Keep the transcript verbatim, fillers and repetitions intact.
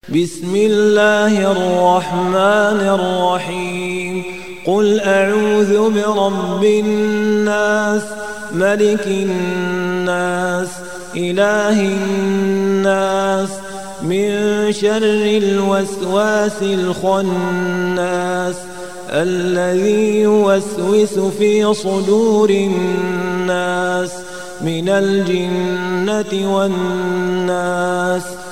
بسم الله الرحمن الرحيم قل أعوذ برب الناس ملك الناس إله الناس من شر الوسواس الخناس الذي يوسوس في صدور الناس من الجنة والناس